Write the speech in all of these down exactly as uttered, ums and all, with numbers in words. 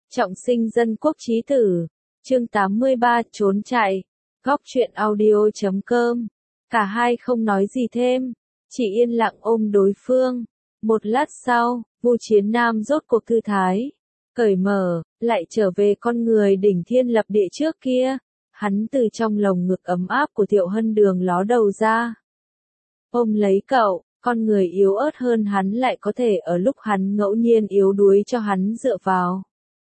Trọng sinh dân quốc chí tử. Chương tám mươi ba trốn chạy. Góc truyện audio chấm com. Cả hai không nói gì thêm, chỉ yên lặng ôm đối phương. Một lát sau, Vu Chiến Nam rốt cuộc thư thái, cởi mở, lại trở về con người đỉnh thiên lập địa trước kia. Hắn từ trong lồng ngực ấm áp của Thiệu Hân Đường ló đầu ra, ôm lấy cậu. Con người yếu ớt hơn hắn lại có thể ở lúc hắn ngẫu nhiên yếu đuối cho hắn dựa vào.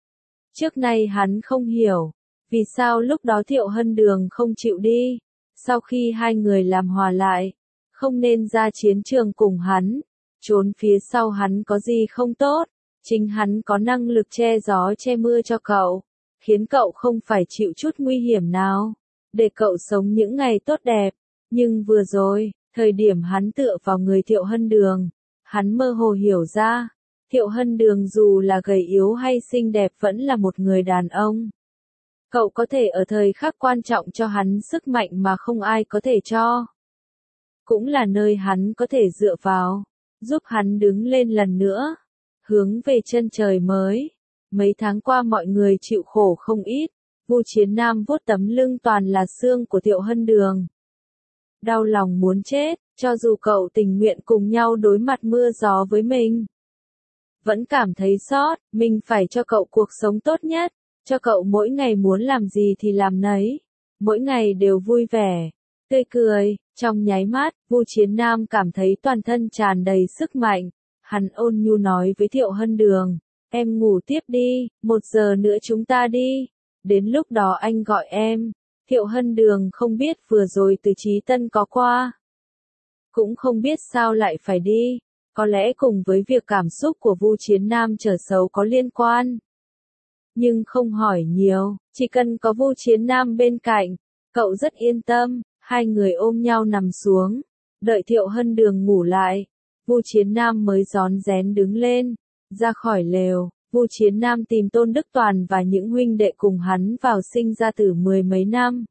Trước nay hắn không hiểu, vì sao lúc đó Thiệu Hân Đường không chịu đi. Sau khi hai người làm hòa lại, không nên ra chiến trường cùng hắn, trốn phía sau hắn có gì không tốt, chính hắn có năng lực che gió che mưa cho cậu, khiến cậu không phải chịu chút nguy hiểm nào, để cậu sống những ngày tốt đẹp. Nhưng vừa rồi, thời điểm hắn tựa vào người Thiệu Hân Đường, hắn mơ hồ hiểu ra, Thiệu Hân Đường dù là gầy yếu hay xinh đẹp vẫn là một người đàn ông. Cậu có thể ở thời khắc quan trọng cho hắn sức mạnh mà không ai có thể cho. Cũng là nơi hắn có thể dựa vào, giúp hắn đứng lên lần nữa, hướng về chân trời mới. Mấy tháng qua mọi người chịu khổ không ít, Vu Chiến Nam vuốt tấm lưng toàn là xương của Thiệu Hân Đường. Đau lòng muốn chết, cho dù cậu tình nguyện cùng nhau đối mặt mưa gió với mình. Vẫn cảm thấy xót, mình phải cho cậu cuộc sống tốt nhất, cho cậu mỗi ngày muốn làm gì thì làm nấy, mỗi ngày đều vui vẻ, tươi cười. Trong nháy mắt, Vu Chiến Nam cảm thấy toàn thân tràn đầy sức mạnh, hắn ôn nhu nói với Thiệu Hân Đường, em ngủ tiếp đi, một giờ nữa chúng ta đi, đến lúc đó anh gọi em. Thiệu Hân Đường không biết vừa rồi Từ Chí Tân có qua, cũng không biết sao lại phải đi, có lẽ cùng với việc cảm xúc của Vu Chiến Nam trở xấu có liên quan. Nhưng không hỏi nhiều, chỉ cần có Vu Chiến Nam bên cạnh, cậu rất yên tâm. Hai người ôm nhau nằm xuống, đợi Thiệu Hân Đường ngủ lại, Vu Chiến Nam mới rón rén đứng lên, ra khỏi lều. Vu Chiến Nam tìm Tôn Đức Toàn và những huynh đệ cùng hắn vào sinh ra tử mười mấy năm.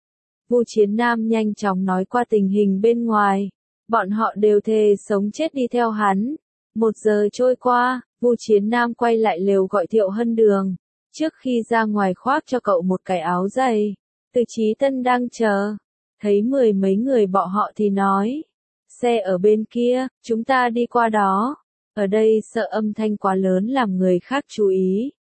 Vu Chiến Nam nhanh chóng nói qua tình hình bên ngoài, bọn họ đều thề sống chết đi theo hắn. Một giờ trôi qua, Vu Chiến Nam quay lại lều gọi Thiệu Hân Đường, trước khi ra ngoài khoác cho cậu một cái áo dày. Từ Chí Tân đang chờ, thấy mười mấy người bọn họ thì nói, xe ở bên kia, chúng ta đi qua đó. Ở đây sợ âm thanh quá lớn làm người khác chú ý.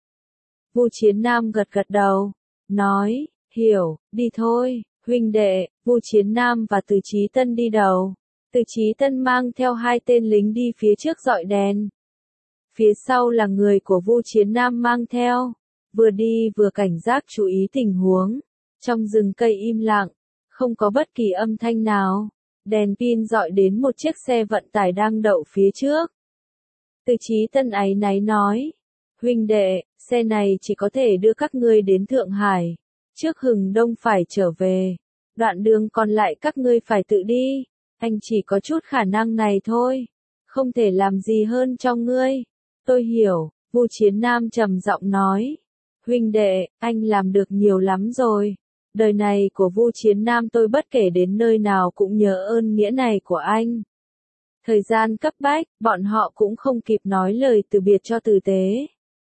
Vu Chiến Nam gật gật đầu, nói, hiểu, đi thôi, huynh đệ. Vu Chiến Nam và Từ Chí Tân đi đầu. Từ Chí Tân mang theo hai tên lính đi phía trước dọi đèn. Phía sau là người của Vu Chiến Nam mang theo, vừa đi vừa cảnh giác chú ý tình huống. Trong rừng cây im lặng, không có bất kỳ âm thanh nào, đèn pin dọi đến một chiếc xe vận tải đang đậu phía trước. Từ Chí Tân áy náy nói, huynh đệ, xe này chỉ có thể đưa các ngươi đến Thượng Hải, trước Hừng Đông phải trở về, đoạn đường còn lại các ngươi phải tự đi, anh chỉ có chút khả năng này thôi, không thể làm gì hơn cho ngươi. Tôi hiểu, Vu Chiến Nam trầm giọng nói, huynh đệ, anh làm được nhiều lắm rồi. Đời này của Vu Chiến Nam tôi bất kể đến nơi nào cũng nhớ ơn nghĩa này của anh. Thời gian cấp bách, bọn họ cũng không kịp nói lời từ biệt cho tử tế.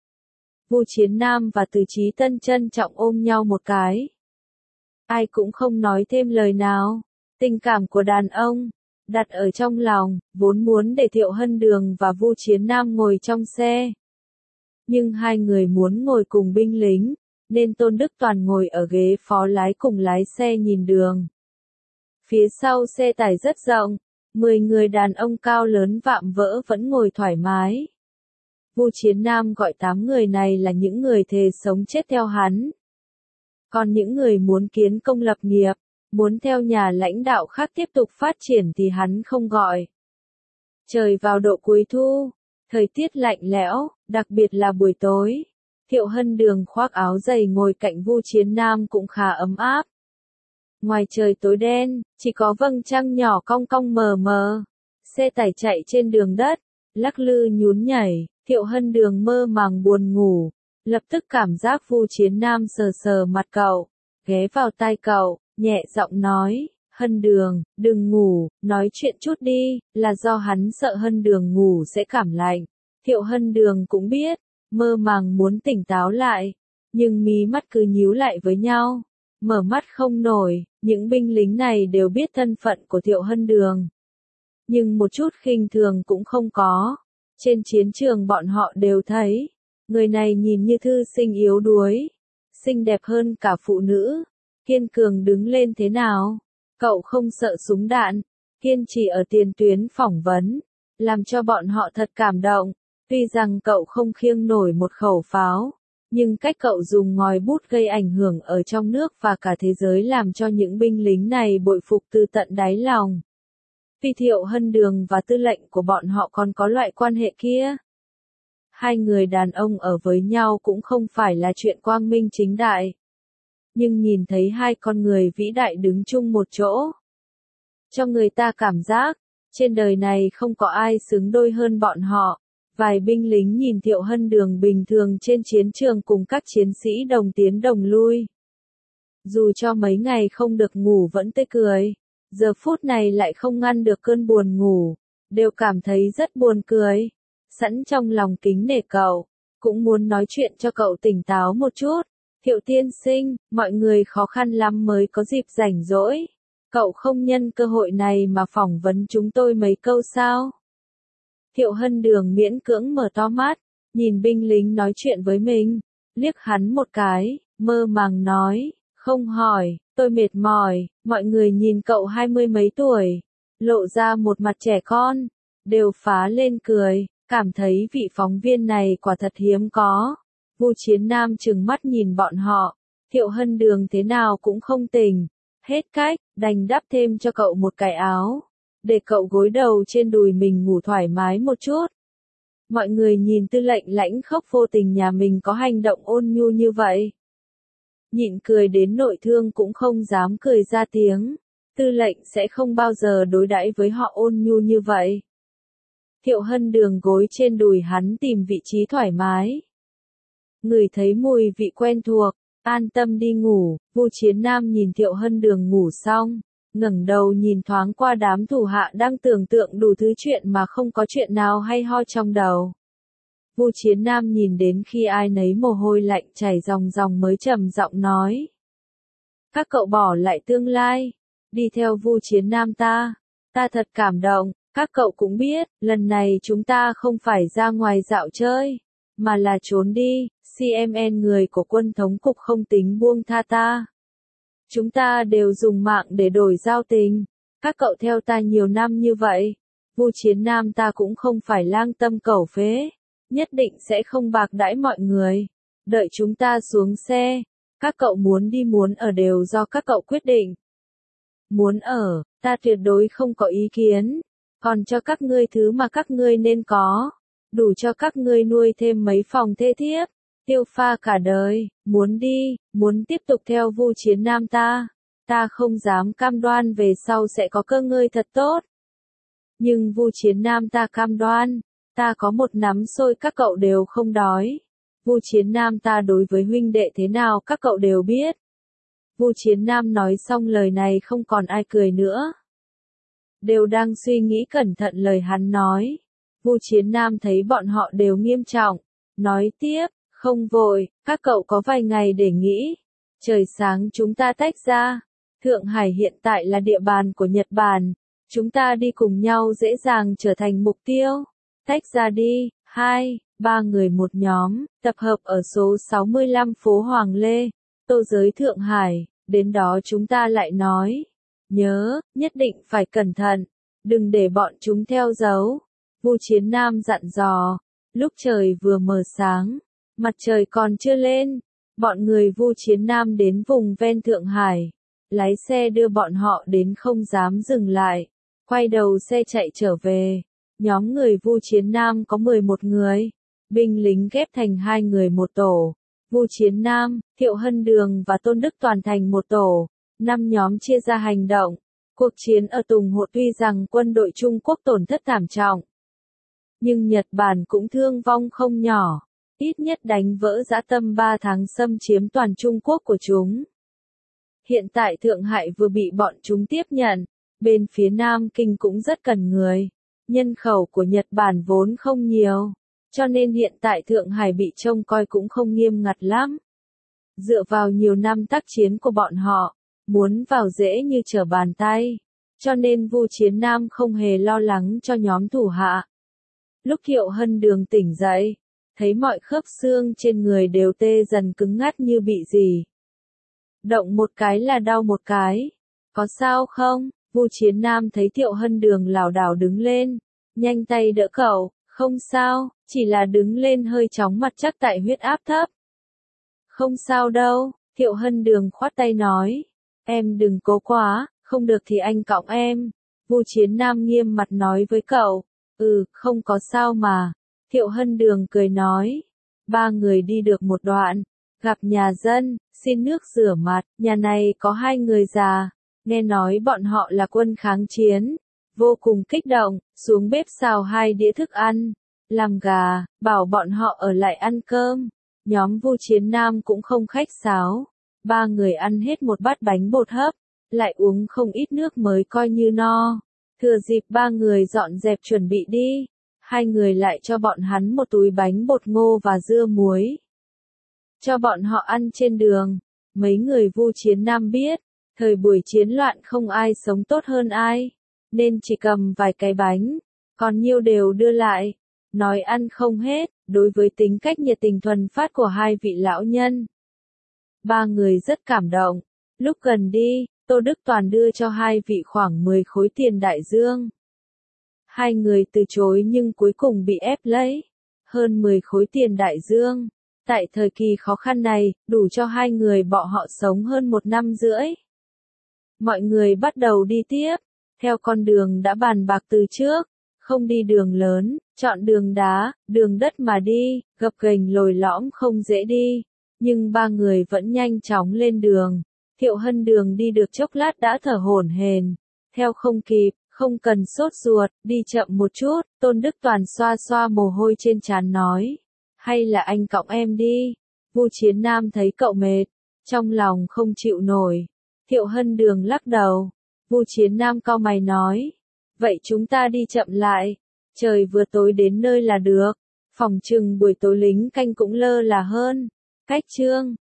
Vu Chiến Nam và Từ Chí Tân trân trọng ôm nhau một cái. Ai cũng không nói thêm lời nào. Tình cảm của đàn ông, đặt ở trong lòng, vốn muốn để Thiệu Hân Đường và Vu Chiến Nam ngồi trong xe. Nhưng hai người muốn ngồi cùng binh lính, nên Tôn Đức Toàn ngồi ở ghế phó lái cùng lái xe nhìn đường. Phía sau xe tải rất rộng, mười người đàn ông cao lớn vạm vỡ vẫn ngồi thoải mái. Vu Chiến Nam gọi tám người này là những người thề sống chết theo hắn. Còn những người muốn kiến công lập nghiệp, muốn theo nhà lãnh đạo khác tiếp tục phát triển thì hắn không gọi. Trời vào độ cuối thu, thời tiết lạnh lẽo, đặc biệt là buổi tối. Thiệu Hân Đường khoác áo dày ngồi cạnh Vu Chiến Nam cũng khá ấm áp. Ngoài trời tối đen, chỉ có vầng trăng nhỏ cong cong mờ mờ. Xe tải chạy trên đường đất, lắc lư nhún nhảy, Thiệu Hân Đường mơ màng buồn ngủ. Lập tức cảm giác Vu Chiến Nam sờ sờ mặt cậu, ghé vào tai cậu, nhẹ giọng nói, Hân Đường, đừng ngủ, nói chuyện chút đi, là do hắn sợ Hân Đường ngủ sẽ cảm lạnh. Thiệu Hân Đường cũng biết, mơ màng muốn tỉnh táo lại, nhưng mí mắt cứ nhíu lại với nhau, mở mắt không nổi. Những binh lính này đều biết thân phận của Thiệu Hân Đường, nhưng một chút khinh thường cũng không có. Trên chiến trường bọn họ đều thấy, người này nhìn như thư sinh yếu đuối, xinh đẹp hơn cả phụ nữ, kiên cường đứng lên thế nào. Cậu không sợ súng đạn, kiên trì ở tiền tuyến phỏng vấn, làm cho bọn họ thật cảm động. Tuy rằng cậu không khiêng nổi một khẩu pháo, nhưng cách cậu dùng ngòi bút gây ảnh hưởng ở trong nước và cả thế giới làm cho những binh lính này bội phục từ tận đáy lòng. Vì Thiệu Hân Đường và tư lệnh của bọn họ còn có loại quan hệ kia. Hai người đàn ông ở với nhau cũng không phải là chuyện quang minh chính đại. Nhưng nhìn thấy hai con người vĩ đại đứng chung một chỗ, cho người ta cảm giác, trên đời này không có ai xứng đôi hơn bọn họ. Vài binh lính nhìn Thiệu Hân Đường bình thường trên chiến trường cùng các chiến sĩ đồng tiến đồng lui. Dù cho mấy ngày không được ngủ vẫn tươi cười, giờ phút này lại không ngăn được cơn buồn ngủ, đều cảm thấy rất buồn cười. Sẵn trong lòng kính nể cậu, cũng muốn nói chuyện cho cậu tỉnh táo một chút. Thiệu tiên sinh, mọi người khó khăn lắm mới có dịp rảnh rỗi. Cậu không nhân cơ hội này mà phỏng vấn chúng tôi mấy câu sao? Thiệu Hân Đường miễn cưỡng mở to mắt, nhìn binh lính nói chuyện với mình, liếc hắn một cái, mơ màng nói, không hỏi, tôi mệt mỏi. Mọi người nhìn cậu hai mươi mấy tuổi, lộ ra một mặt trẻ con, đều phá lên cười, cảm thấy vị phóng viên này quả thật hiếm có. Vu Chiến Nam trừng mắt nhìn bọn họ, Thiệu Hân Đường thế nào cũng không tỉnh, hết cách, đành đắp thêm cho cậu một cái áo, để cậu gối đầu trên đùi mình ngủ thoải mái một chút. Mọi người nhìn tư lệnh lãnh khốc vô tình nhà mình có hành động ôn nhu như vậy, nhịn cười đến nội thương cũng không dám cười ra tiếng. Tư lệnh sẽ không bao giờ đối đãi với họ ôn nhu như vậy. Thiệu Hân Đường gối trên đùi hắn tìm vị trí thoải mái, ngửi thấy mùi vị quen thuộc, an tâm đi ngủ. Vu Chiến Nam nhìn Thiệu Hân Đường ngủ xong, ngẩng đầu nhìn thoáng qua đám thủ hạ đang tưởng tượng đủ thứ chuyện mà không có chuyện nào hay ho trong đầu. Vu Chiến Nam nhìn đến khi ai nấy mồ hôi lạnh chảy ròng ròng mới trầm giọng nói: các cậu bỏ lại tương lai, đi theo Vu Chiến Nam ta, ta thật cảm động. Các cậu cũng biết, lần này chúng ta không phải ra ngoài dạo chơi, mà là trốn đi. xê em en người của quân thống cục không tính buông tha ta. Chúng ta đều dùng mạng để đổi giao tình. Các cậu theo ta nhiều năm như vậy, Vu Chiến Nam ta cũng không phải lang tâm cẩu phế, nhất định sẽ không bạc đãi mọi người. Đợi chúng ta xuống xe, các cậu muốn đi muốn ở đều do các cậu quyết định. Muốn ở, ta tuyệt đối không có ý kiến, còn cho các ngươi thứ mà các ngươi nên có, đủ cho các ngươi nuôi thêm mấy phòng thê thiếp, tiêu pha cả đời. Muốn đi, muốn tiếp tục theo Vu Chiến Nam ta, ta không dám cam đoan về sau sẽ có cơ ngơi thật tốt. Nhưng Vu Chiến Nam ta cam đoan, ta có một nắm xôi các cậu đều không đói. Vu Chiến Nam ta đối với huynh đệ thế nào các cậu đều biết. Vu Chiến Nam nói xong lời này không còn ai cười nữa, đều đang suy nghĩ cẩn thận lời hắn nói. Vu Chiến Nam thấy bọn họ đều nghiêm trọng, nói tiếp, không vội, các cậu có vài ngày để nghĩ. Trời sáng chúng ta tách ra. Thượng Hải hiện tại là địa bàn của Nhật Bản, chúng ta đi cùng nhau dễ dàng trở thành mục tiêu. Tách ra đi. Hai, ba người một nhóm, tập hợp ở số sáu mươi lăm phố Hoàng Lê, Tô Giới Thượng Hải, đến đó chúng ta lại nói. Nhớ, nhất định phải cẩn thận, đừng để bọn chúng theo dấu. Vu Chiến Nam dặn dò. Lúc trời vừa mờ sáng, mặt trời còn chưa lên, bọn người Vu Chiến Nam đến vùng ven Thượng Hải, lái xe đưa bọn họ đến không dám dừng lại, quay đầu xe chạy trở về. Nhóm người Vu Chiến Nam có mười một người, binh lính ghép thành hai người một tổ. Vu Chiến Nam, Thiệu Hân Đường và Tôn Đức Toàn thành một tổ, năm nhóm chia ra hành động. Cuộc chiến ở Tùng Hộ tuy rằng quân đội Trung Quốc tổn thất thảm trọng, nhưng Nhật Bản cũng thương vong không nhỏ, ít nhất đánh vỡ dã tâm ba tháng xâm chiếm toàn Trung Quốc của chúng. Hiện tại Thượng Hải vừa bị bọn chúng tiếp nhận, bên phía Nam Kinh cũng rất cần người. Nhân khẩu của Nhật Bản vốn không nhiều, cho nên hiện tại Thượng Hải bị trông coi cũng không nghiêm ngặt lắm. Dựa vào nhiều năm tác chiến của bọn họ, muốn vào dễ như trở bàn tay, cho nên Vu Chiến Nam không hề lo lắng cho nhóm thủ hạ. Lúc Thiệu Hân Đường tỉnh dậy, thấy mọi khớp xương trên người đều tê dần cứng ngắt như bị gì. Động một cái là đau một cái. Có sao không? Vu Chiến Nam thấy Thiệu Hân Đường lảo đảo đứng lên, nhanh tay đỡ cậu, không sao, chỉ là đứng lên hơi chóng mặt chắc tại huyết áp thấp. Không sao đâu, Thiệu Hân Đường khoát tay nói, em đừng cố quá, không được thì anh cõng em. Vu Chiến Nam nghiêm mặt nói với cậu, ừ, không có sao mà. Thiệu Hân Đường cười nói, ba người đi được một đoạn, gặp nhà dân, xin nước rửa mặt, nhà này có hai người già, nghe nói bọn họ là quân kháng chiến, vô cùng kích động, xuống bếp xào hai đĩa thức ăn, làm gà, bảo bọn họ ở lại ăn cơm. Nhóm Vu Chiến Nam cũng không khách sáo, ba người ăn hết một bát bánh bột hấp, lại uống không ít nước mới coi như no. Thừa dịp ba người dọn dẹp chuẩn bị đi, hai người lại cho bọn hắn một túi bánh bột ngô và dưa muối. Cho bọn họ ăn trên đường. Mấy người Vu Chiến Nam biết, thời buổi chiến loạn không ai sống tốt hơn ai, nên chỉ cầm vài cái bánh, còn nhiêu đều đưa lại, nói ăn không hết, đối với tính cách nhiệt tình thuần phát của hai vị lão nhân. Ba người rất cảm động, lúc gần đi, Tô Đức Toàn đưa cho hai vị khoảng mười khối tiền đại dương. Hai người từ chối nhưng cuối cùng bị ép lấy, hơn mười khối tiền đại dương. Tại thời kỳ khó khăn này, đủ cho hai người bọn họ sống hơn một năm rưỡi. Mọi người bắt đầu đi tiếp, theo con đường đã bàn bạc từ trước, không đi đường lớn, chọn đường đá, đường đất mà đi, gập ghềnh lồi lõm không dễ đi, nhưng ba người vẫn nhanh chóng lên đường. Thiệu Hân Đường đi được chốc lát đã thở hổn hển, theo không kịp, không cần sốt ruột, đi chậm một chút, Tôn Đức Toàn xoa xoa mồ hôi trên trán nói. Hay là anh cõng em đi. Vu Chiến Nam thấy cậu mệt, trong lòng không chịu nổi. Thiệu Hân Đường lắc đầu. Vu Chiến Nam cau mày nói, vậy chúng ta đi chậm lại, trời vừa tối đến nơi là được, phòng chừng buổi tối lính canh cũng lơ là hơn. Cách chương